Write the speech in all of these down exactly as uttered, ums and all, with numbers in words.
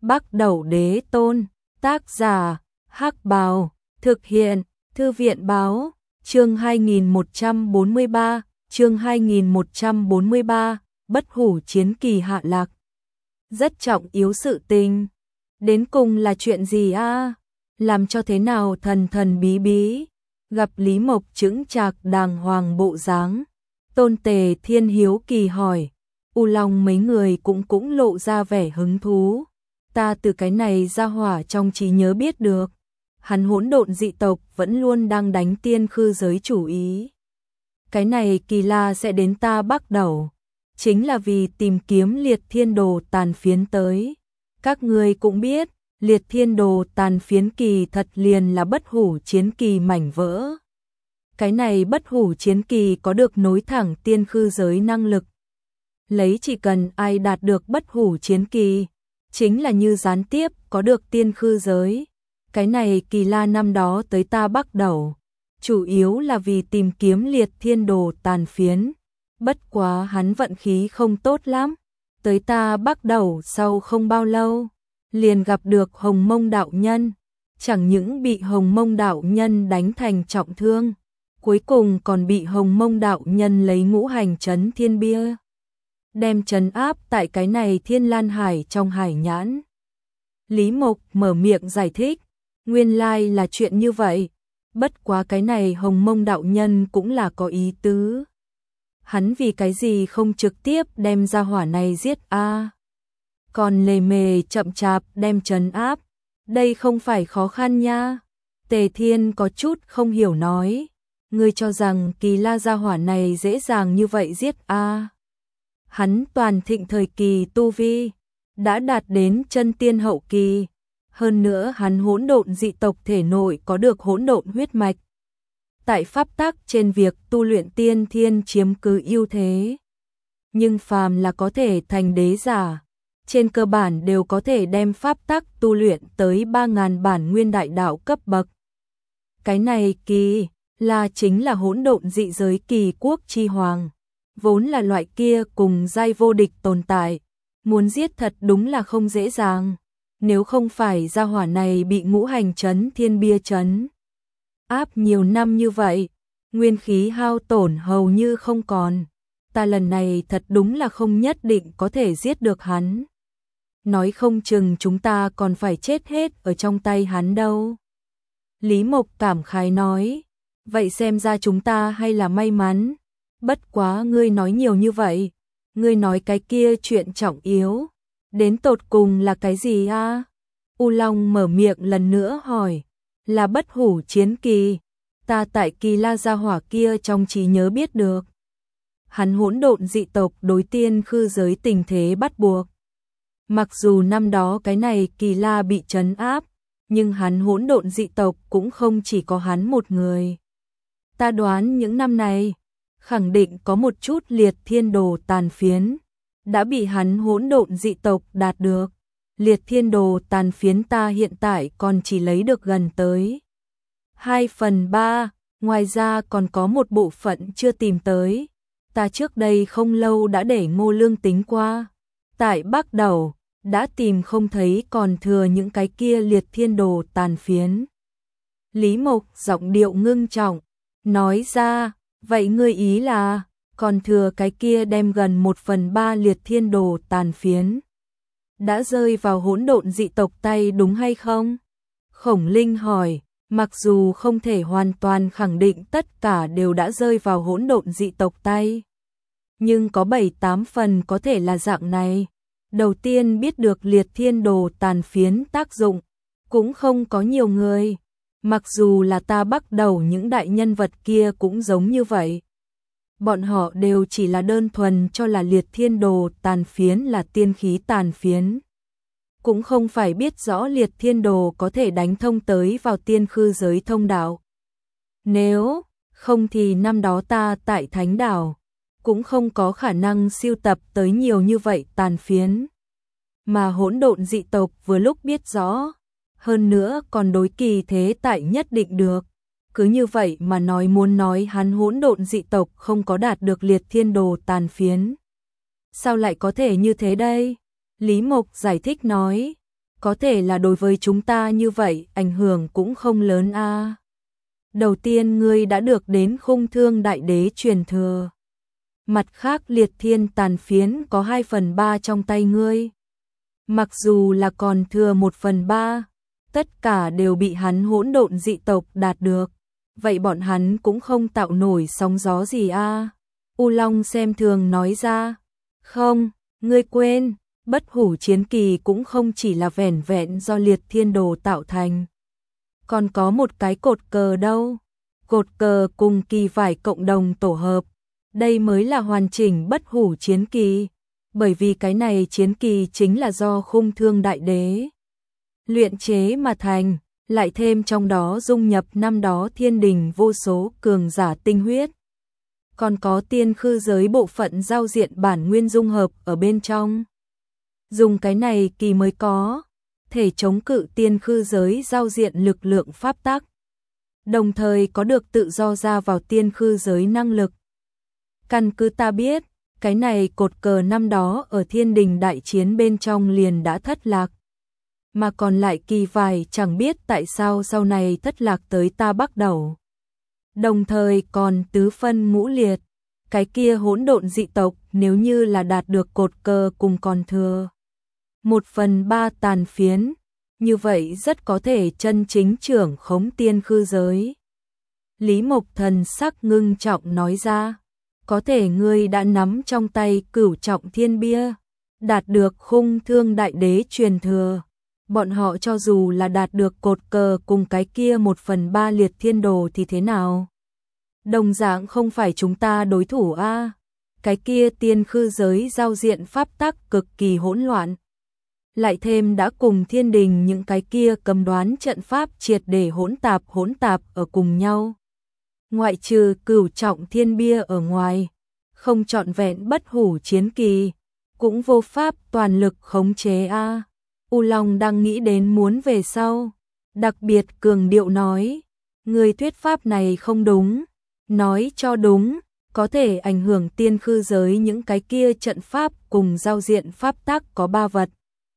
Bắc Đẩu Đế Tôn, tác giả, Hắc Bào, thực hiện, Thư viện báo, chương hai nghìn một trăm bốn mươi ba, chương hai nghìn một trăm bốn mươi ba, bất hủ chiến kỳ hạ lạc. Rất trọng yếu sự tình. Đến cùng là chuyện gì a? À? Làm cho thế nào thần thần bí bí? Gặp Lý Mộc chững chạc đàng hoàng bộ dáng, Tôn Tề Thiên hiếu kỳ hỏi. U Long mấy người cũng cũng lộ ra vẻ hứng thú. Ta từ cái này ra hỏa trong trí nhớ biết được, hắn hỗn độn dị tộc vẫn luôn đang đánh tiên khư giới chủ ý. Cái này kỳ la sẽ đến ta Bắc Đẩu, chính là vì tìm kiếm liệt thiên đồ tàn phiến tới. Các ngươi cũng biết, liệt thiên đồ tàn phiến kỳ thật liền là bất hủ chiến kỳ mảnh vỡ. Cái này bất hủ chiến kỳ có được nối thẳng tiên khư giới năng lực. Lấy chỉ cần ai đạt được bất hủ chiến kỳ, chính là như gián tiếp có được tiên khư giới. Cái này kỳ la năm đó tới ta Bắc Đẩu, chủ yếu là vì tìm kiếm liệt thiên đồ tàn phiến. Bất quá hắn vận khí không tốt lắm, tới ta Bắc Đẩu sau không bao lâu, liền gặp được Hồng Mông đạo nhân. Chẳng những bị Hồng Mông đạo nhân đánh thành trọng thương, cuối cùng còn bị Hồng Mông đạo nhân lấy ngũ hành trấn thiên bia đem trấn áp tại cái này Thiên Lan Hải trong hải nhãn. Lý Mộc mở miệng giải thích, nguyên lai là chuyện như vậy, bất quá cái này Hồng Mông đạo nhân cũng là có ý tứ. Hắn vì cái gì không trực tiếp đem ra hỏa này giết a? À? Còn lề mề chậm chạp đem trấn áp, đây không phải khó khăn nha. Tề Thiên có chút không hiểu nói, ngươi cho rằng kỳ la gia hỏa này dễ dàng như vậy giết a? À? Hắn toàn thịnh thời kỳ tu vi, đã đạt đến chân tiên hậu kỳ, hơn nữa hắn hỗn độn dị tộc thể nội có được hỗn độn huyết mạch. Tại pháp tắc trên việc tu luyện tiên thiên chiếm cứ ưu thế. Nhưng phàm là có thể thành đế giả, trên cơ bản đều có thể đem pháp tắc tu luyện tới ba ngàn bản nguyên đại đạo cấp bậc. Cái này kỳ là chính là hỗn độn dị giới kỳ quốc chi hoàng, vốn là loại kia cùng giai vô địch tồn tại, muốn giết thật đúng là không dễ dàng. Nếu không phải gia hỏa này bị ngũ hành trấn thiên bia trấn áp nhiều năm như vậy, nguyên khí hao tổn hầu như không còn, ta lần này thật đúng là không nhất định có thể giết được hắn. Nói không chừng chúng ta còn phải chết hết ở trong tay hắn đâu. Lý Mộc cảm khái nói, vậy xem ra chúng ta hay là may mắn. Bất quá ngươi nói nhiều như vậy, ngươi nói cái kia chuyện trọng yếu, đến tột cùng là cái gì a? À? U Long mở miệng lần nữa hỏi, là bất hủ chiến kỳ, ta tại kỳ la gia hỏa kia trong trí nhớ biết được. Hắn hỗn độn dị tộc đối tiên khư giới tình thế bắt buộc. Mặc dù năm đó cái này kỳ la bị trấn áp, nhưng hắn hỗn độn dị tộc cũng không chỉ có hắn một người. Ta đoán những năm này, khẳng định có một chút liệt thiên đồ tàn phiến đã bị hắn hỗn độn dị tộc đạt được. Liệt thiên đồ tàn phiến ta hiện tại còn chỉ lấy được gần tới hai phần ba, ngoài ra còn có một bộ phận chưa tìm tới. Ta trước đây không lâu đã để Ngô Lương tính qua, tại Bắc Đẩu đã tìm không thấy còn thừa những cái kia liệt thiên đồ tàn phiến. Lý Mộc giọng điệu ngưng trọng nói ra, vậy ngươi ý là còn thừa cái kia đem gần một phần ba liệt thiên đồ tàn phiến đã rơi vào hỗn độn dị tộc tay đúng hay không? Khổng Linh hỏi, mặc dù không thể hoàn toàn khẳng định tất cả đều đã rơi vào hỗn độn dị tộc tay, nhưng có bảy tám phần có thể là dạng này. Đầu tiên biết được liệt thiên đồ tàn phiến tác dụng, cũng không có nhiều người. Mặc dù là ta Bắc Đẩu những đại nhân vật kia cũng giống như vậy. Bọn họ đều chỉ là đơn thuần cho là liệt thiên đồ tàn phiến là tiên khí tàn phiến. Cũng không phải biết rõ liệt thiên đồ có thể đánh thông tới vào tiên khư giới thông đạo. Nếu không thì năm đó ta tại Thánh Đảo cũng không có khả năng siêu tập tới nhiều như vậy tàn phiến. Mà hỗn độn dị tộc vừa lúc biết rõ, hơn nữa còn đối kỳ thế tại nhất định được. Cứ như vậy mà nói muốn nói hắn hỗn độn dị tộc không có đạt được liệt thiên đồ tàn phiến. Sao lại có thể như thế đây? Lý Mộc giải thích nói, có thể là đối với chúng ta như vậy, ảnh hưởng cũng không lớn a. Đầu tiên ngươi đã được đến Khung Thương Đại Đế truyền thừa. Mặt khác liệt thiên tàn phiến có hai phần ba trong tay ngươi. Mặc dù là còn thừa một phần ba, tất cả đều bị hắn hỗn độn dị tộc đạt được. Vậy bọn hắn cũng không tạo nổi sóng gió gì a. U Long xem thường nói ra. Không, ngươi quên, bất hủ chiến kỳ cũng không chỉ là vẻn vẹn do liệt thiên đồ tạo thành. Còn có một cái cột cờ đâu. Cột cờ cùng kỳ vải cộng đồng tổ hợp. Đây mới là hoàn chỉnh bất hủ chiến kỳ. Bởi vì cái này chiến kỳ chính là do Khung Thương Đại Đế luyện chế mà thành, lại thêm trong đó dung nhập năm đó thiên đình vô số cường giả tinh huyết. Còn có tiên khư giới bộ phận giao diện bản nguyên dung hợp ở bên trong. Dùng cái này kỳ mới có thể chống cự tiên khư giới giao diện lực lượng pháp tắc. Đồng thời có được tự do ra vào tiên khư giới năng lực. Căn cứ ta biết, cái này cột cờ năm đó ở thiên đình đại chiến bên trong liền đã thất lạc. Mà còn lại kỳ vải chẳng biết tại sao sau này thất lạc tới ta bắt đầu. Đồng thời còn tứ phân ngũ liệt, cái kia hỗn độn dị tộc nếu như là đạt được cột cờ cùng còn thừa một phần ba tàn phiến, như vậy rất có thể chân chính trưởng khống tiên khư giới. Lý Mộc Thần sắc ngưng trọng nói ra, có thể ngươi đã nắm trong tay cửu trọng thiên bia, đạt được Khung Thương Đại Đế truyền thừa. Bọn họ cho dù là đạt được cột cờ cùng cái kia một phần ba liệt thiên đồ thì thế nào? Đồng dạng không phải chúng ta đối thủ a. Cái kia tiên khư giới giao diện pháp tắc cực kỳ hỗn loạn. Lại thêm đã cùng thiên đình những cái kia cầm đoán trận pháp triệt để hỗn tạp hỗn tạp ở cùng nhau. Ngoại trừ cửu trọng thiên bia ở ngoài, không trọn vẹn bất hủ chiến kỳ, cũng vô pháp toàn lực khống chế a. U Long đang nghĩ đến muốn về sau, đặc biệt cường điệu nói, người thuyết pháp này không đúng, nói cho đúng, có thể ảnh hưởng tiên khư giới những cái kia trận pháp cùng giao diện pháp tắc có ba vật.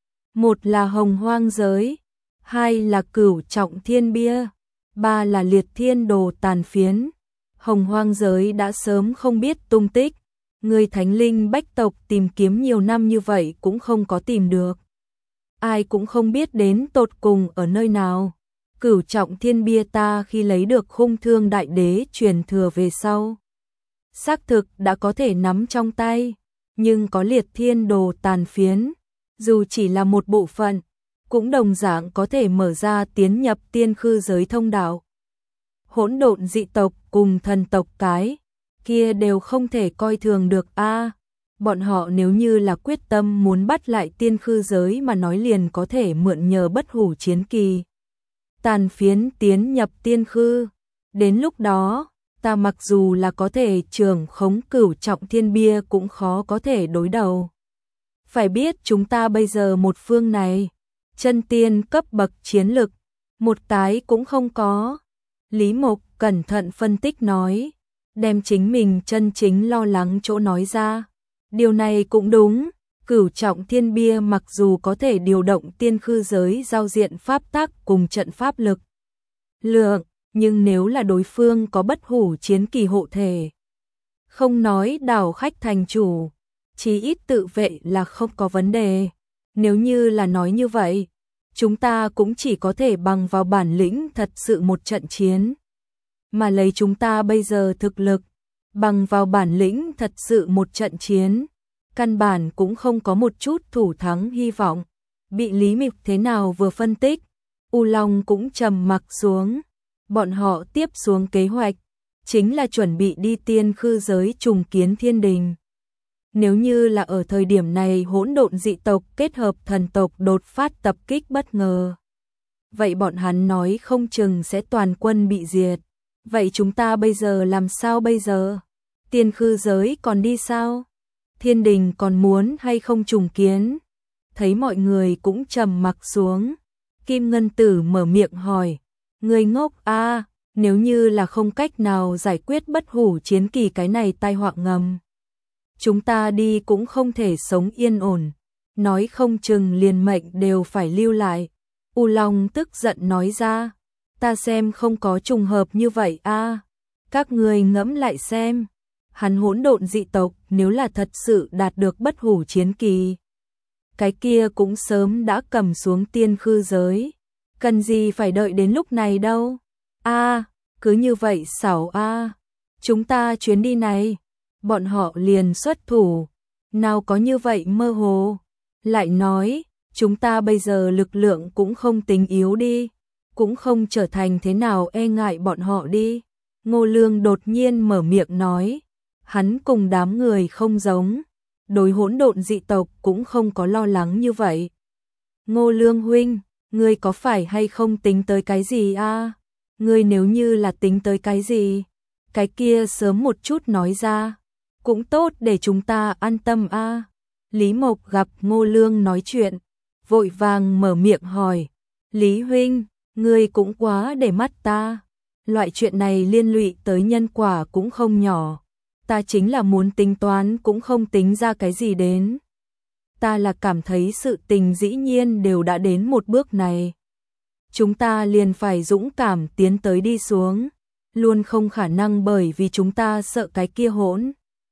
Một là hồng hoang giới, hai là cửu trọng thiên bia, ba là liệt thiên đồ tàn phiến. Hồng hoang giới đã sớm không biết tung tích, người thánh linh bách tộc tìm kiếm nhiều năm như vậy cũng không có tìm được. Ai cũng không biết đến tột cùng ở nơi nào. Cửu trọng thiên bia ta khi lấy được Khung Thương Đại Đế truyền thừa về sau, xác thực đã có thể nắm trong tay, nhưng có liệt thiên đồ tàn phiến, dù chỉ là một bộ phận, cũng đồng dạng có thể mở ra tiến nhập tiên khư giới thông đạo. Hỗn độn dị tộc cùng thần tộc cái kia đều không thể coi thường được a. Bọn họ nếu như là quyết tâm muốn bắt lại tiên khư giới mà nói liền có thể mượn nhờ bất hủ chiến kỳ tàn phiến tiến nhập tiên khư. Đến lúc đó, ta mặc dù là có thể trưởng khống cửu trọng thiên bia cũng khó có thể đối đầu. Phải biết chúng ta bây giờ một phương này, chân tiên cấp bậc chiến lực, một cái cũng không có. Lý Mộc cẩn thận phân tích nói, đem chính mình chân chính lo lắng chỗ nói ra. Điều này cũng đúng, cửu trọng thiên bia mặc dù có thể điều động tiên khư giới giao diện pháp tắc cùng trận pháp lực lượng, nhưng nếu là đối phương có bất hủ chiến kỳ hộ thể, không nói đảo khách thành chủ, chí ít tự vệ là không có vấn đề. Nếu như là nói như vậy, chúng ta cũng chỉ có thể bằng vào bản lĩnh thật sự một trận chiến. Mà lấy chúng ta bây giờ thực lực, bằng vào bản lĩnh thật sự một trận chiến, căn bản cũng không có một chút thủ thắng hy vọng. Bị Lý Mịch thế nào vừa phân tích, U Long cũng trầm mặc xuống. Bọn họ tiếp xuống kế hoạch, chính là chuẩn bị đi tiên khư giới trùng kiến thiên đình. Nếu như là ở thời điểm này hỗn độn dị tộc kết hợp thần tộc đột phát tập kích bất ngờ, vậy bọn hắn nói không chừng sẽ toàn quân bị diệt. Vậy chúng ta bây giờ làm sao bây giờ? Tiên khư giới còn đi sao? Thiên đình còn muốn hay không trùng kiến? Thấy mọi người cũng trầm mặc xuống, Kim Ngân Tử mở miệng hỏi, người ngốc a, nếu như là không cách nào giải quyết bất hủ chiến kỳ cái này tai họa ngầm, chúng ta đi cũng không thể sống yên ổn. nói không chừng liền mệnh đều phải lưu lại. U Long tức giận nói ra, ta xem không có trùng hợp như vậy a. Các người ngẫm lại xem, hắn hỗn độn dị tộc nếu là thật sự đạt được bất hủ chiến kỳ, cái kia cũng sớm đã cầm xuống tiên khư giới, cần gì phải đợi đến lúc này đâu. A, cứ như vậy xảo a. Chúng ta chuyến đi này, bọn họ liền xuất thủ, nào có như vậy mơ hồ. Lại nói, chúng ta bây giờ lực lượng cũng không tính yếu đi, cũng không trở thành thế nào e ngại bọn họ đi. Ngô Lương đột nhiên mở miệng nói, hắn cùng đám người không giống, đối hỗn độn dị tộc cũng không có lo lắng như vậy. Ngô Lương huynh, ngươi có phải hay không tính tới cái gì a? Ngươi nếu như là tính tới cái gì, cái kia sớm một chút nói ra, cũng tốt để chúng ta an tâm a. Lý Mộc gặp Ngô Lương nói chuyện, vội vàng mở miệng hỏi, Lý huynh, ngươi cũng quá để mắt ta. Loại chuyện này liên lụy tới nhân quả cũng không nhỏ, ta chính là muốn tính toán cũng không tính ra cái gì đến. Ta là cảm thấy sự tình dĩ nhiên đều đã đến một bước này, chúng ta liền phải dũng cảm tiến tới đi xuống, luôn không khả năng bởi vì chúng ta sợ cái kia hỗn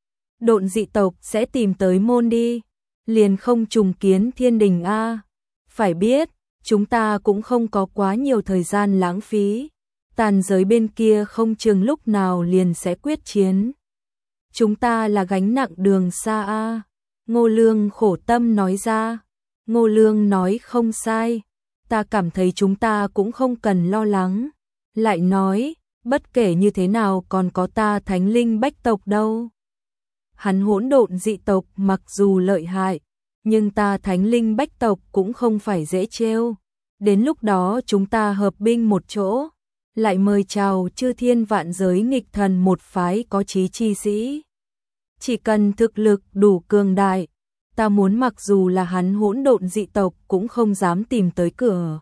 độn dị tộc sẽ tìm tới môn đi, liền không trùng kiến thiên đình a. Phải biết, chúng ta cũng không có quá nhiều thời gian lãng phí, tàn giới bên kia không chừng lúc nào liền sẽ quyết chiến. Chúng ta là gánh nặng đường xa a. Ngô Lương khổ tâm nói ra. Ngô Lương nói không sai, ta cảm thấy chúng ta cũng không cần lo lắng. Lại nói, bất kể như thế nào còn có ta thánh linh bách tộc đâu. Hắn hỗn độn dị tộc mặc dù lợi hại, nhưng ta thánh linh bách tộc cũng không phải dễ trêu. Đến lúc đó chúng ta hợp binh một chỗ, lại mời chào chư thiên vạn giới nghịch thần một phái có chí chi sĩ. Chỉ cần thực lực đủ cường đại, ta muốn mặc dù là hắn hỗn độn dị tộc cũng không dám tìm tới cửa.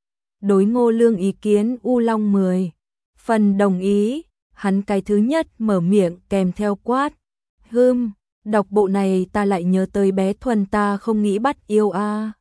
Đối Ngô Lương ý kiến U Long mười phần đồng ý, hắn cái thứ nhất mở miệng kèm theo quát. Hừm, đọc bộ này ta lại nhớ tới bé Thuần ta không nghĩ bắt yêu a.